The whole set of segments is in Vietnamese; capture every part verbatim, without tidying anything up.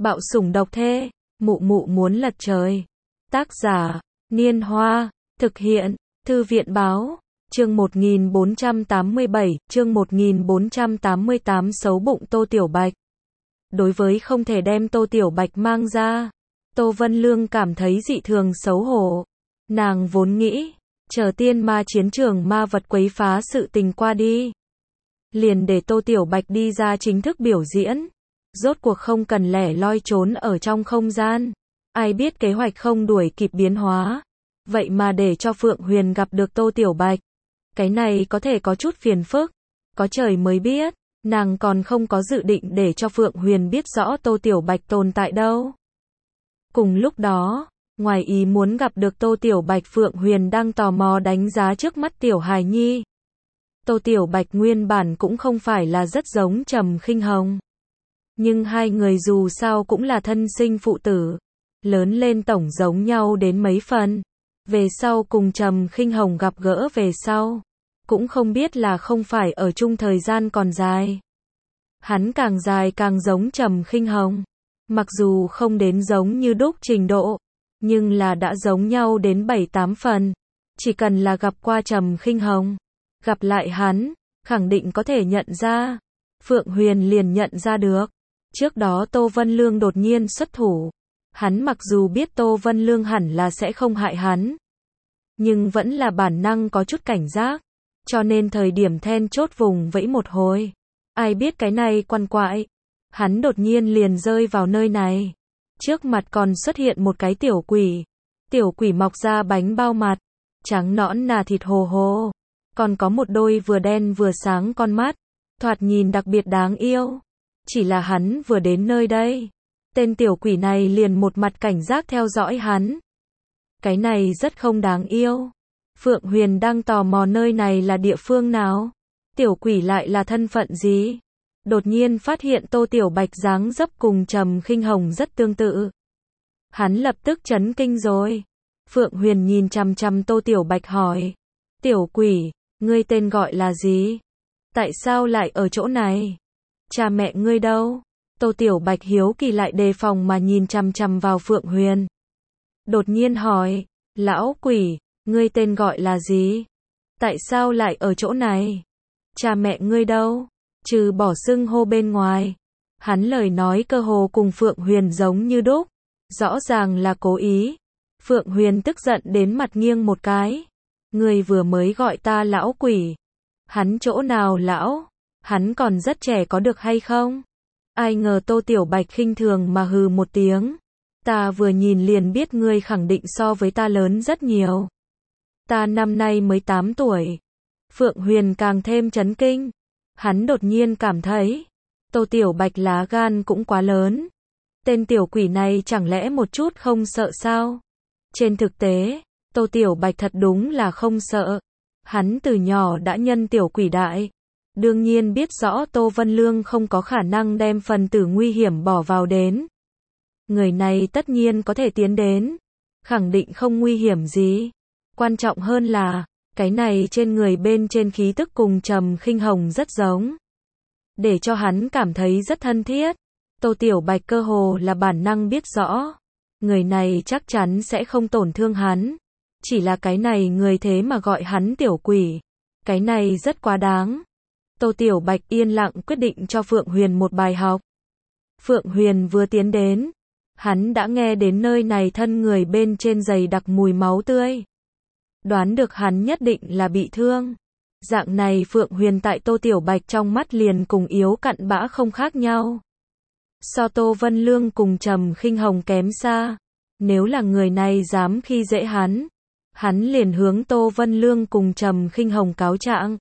Bạo sủng độc thê, mụ mụ muốn lật trời. Tác giả, Niên Hoa, thực hiện, Thư viện Báo, chương một nghìn bốn trăm tám mươi bảy, chương một nghìn bốn trăm tám mươi tám xấu bụng Tô Tiểu Bạch. Đối với không thể đem Tô Tiểu Bạch mang ra, Tô Vân Lương cảm thấy dị thường xấu hổ. Nàng vốn nghĩ, chờ tiên ma chiến trường ma vật quấy phá sự tình qua đi, liền để Tô Tiểu Bạch đi ra chính thức biểu diễn. Rốt cuộc không cần lẻ loi trốn ở trong không gian. Ai biết kế hoạch không đuổi kịp biến hóa. Vậy mà để cho Phượng Huyền gặp được Tô Tiểu Bạch. Cái này có thể có chút phiền phức. Có trời mới biết, nàng còn không có dự định để cho Phượng Huyền biết rõ Tô Tiểu Bạch tồn tại đâu. Cùng lúc đó, ngoài ý muốn gặp được Tô Tiểu Bạch, Phượng Huyền đang tò mò đánh giá trước mắt Tiểu Hài Nhi. Tô Tiểu Bạch nguyên bản cũng không phải là rất giống Trầm Khinh Hồng. Nhưng hai người dù sao cũng là thân sinh phụ tử. Lớn lên tổng giống nhau đến mấy phần. Về sau cùng Trầm Khinh Hồng gặp gỡ về sau. Cũng không biết là không phải ở chung thời gian còn dài. Hắn càng dài càng giống Trầm Khinh Hồng. Mặc dù không đến giống như đúc trình độ. Nhưng là đã giống nhau đến bảy tám phần. Chỉ cần là gặp qua Trầm Khinh Hồng. Gặp lại hắn, khẳng định có thể nhận ra. Phượng Huyền liền nhận ra được. Trước đó Tô Vân Lương đột nhiên xuất thủ. Hắn mặc dù biết Tô Vân Lương hẳn là sẽ không hại hắn. Nhưng vẫn là bản năng có chút cảnh giác. Cho nên thời điểm then chốt vùng vẫy một hồi. Ai biết cái này quằn quại. Hắn đột nhiên liền rơi vào nơi này. Trước mặt còn xuất hiện một cái tiểu quỷ. Tiểu quỷ mọc ra bánh bao mặt. Trắng nõn nà thịt hồ hồ. Còn có một đôi vừa đen vừa sáng con mắt. Thoạt nhìn đặc biệt đáng yêu. Chỉ là hắn vừa đến nơi đây. Tên tiểu quỷ này liền một mặt cảnh giác theo dõi hắn. Cái này rất không đáng yêu. Phượng Huyền đang tò mò nơi này là địa phương nào. Tiểu quỷ lại là thân phận gì. Đột nhiên phát hiện Tô Tiểu Bạch dáng dấp cùng Trầm Khinh Hồng rất tương tự. Hắn lập tức chấn kinh rồi. Phượng Huyền nhìn chằm chằm Tô Tiểu Bạch hỏi. Tiểu quỷ, ngươi tên gọi là gì? Tại sao lại ở chỗ này? Cha mẹ ngươi đâu? Tô Tiểu Bạch hiếu kỳ lại đề phòng mà nhìn chằm chằm vào Phượng Huyền. Đột nhiên hỏi, lão quỷ, ngươi tên gọi là gì? Tại sao lại ở chỗ này? Cha mẹ ngươi đâu? Trừ bỏ xưng hô bên ngoài. Hắn lời nói cơ hồ cùng Phượng Huyền giống như đúc. Rõ ràng là cố ý. Phượng Huyền tức giận đến mặt nghiêng một cái. Ngươi vừa mới gọi ta lão quỷ. Hắn chỗ nào lão? Hắn còn rất trẻ có được hay không? Ai ngờ Tô Tiểu Bạch khinh thường mà hừ một tiếng. Ta vừa nhìn liền biết ngươi khẳng định so với ta lớn rất nhiều. Ta năm nay mới tám tuổi. Phượng Huyền càng thêm chấn kinh. Hắn đột nhiên cảm thấy, Tô Tiểu Bạch lá gan cũng quá lớn. Tên tiểu quỷ này chẳng lẽ một chút không sợ sao? Trên thực tế, Tô Tiểu Bạch thật đúng là không sợ. Hắn từ nhỏ đã nhân tiểu quỷ đại. Đương nhiên biết rõ Tô Vân Lương không có khả năng đem phần tử nguy hiểm bỏ vào đến. Người này tất nhiên có thể tiến đến. Khẳng định không nguy hiểm gì. Quan trọng hơn là, cái này trên người bên trên khí tức cùng Trầm Khinh Hồng rất giống. Để cho hắn cảm thấy rất thân thiết. Tô Tiểu Bạch cơ hồ là bản năng biết rõ. Người này chắc chắn sẽ không tổn thương hắn. Chỉ là cái này người thế mà gọi hắn tiểu quỷ. Cái này rất quá đáng. Tô Tiểu Bạch yên lặng quyết định cho Phượng Huyền một bài học. Phượng Huyền vừa tiến đến. Hắn đã nghe đến nơi này thân người bên trên dày đặc mùi máu tươi. Đoán được hắn nhất định là bị thương. Dạng này Phượng Huyền tại Tô Tiểu Bạch trong mắt liền cùng yếu cặn bã không khác nhau. So Tô Vân Lương cùng Trầm Khinh Hồng kém xa. Nếu là người này dám khi dễ hắn, hắn liền hướng Tô Vân Lương cùng Trầm Khinh Hồng cáo trạng.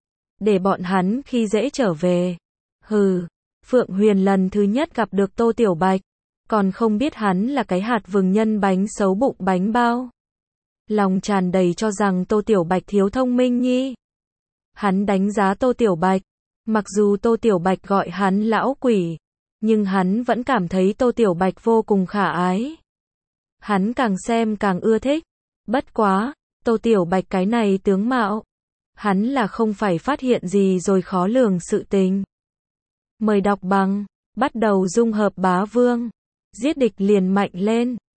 Để bọn hắn khi dễ trở về. Hừ, Phượng Huyền lần thứ nhất gặp được Tô Tiểu Bạch. Còn không biết hắn là cái hạt vừng nhân bánh xấu bụng bánh bao. Lòng tràn đầy cho rằng Tô Tiểu Bạch thiếu thông minh nhi. Hắn đánh giá Tô Tiểu Bạch. Mặc dù Tô Tiểu Bạch gọi hắn lão quỷ. Nhưng hắn vẫn cảm thấy Tô Tiểu Bạch vô cùng khả ái. Hắn càng xem càng ưa thích. Bất quá, Tô Tiểu Bạch cái này tướng mạo. Hắn là không phải phát hiện gì rồi khó lường sự tình. Mời đọc bằng, bắt đầu dung hợp bá vương. Giết địch liền mạnh lên.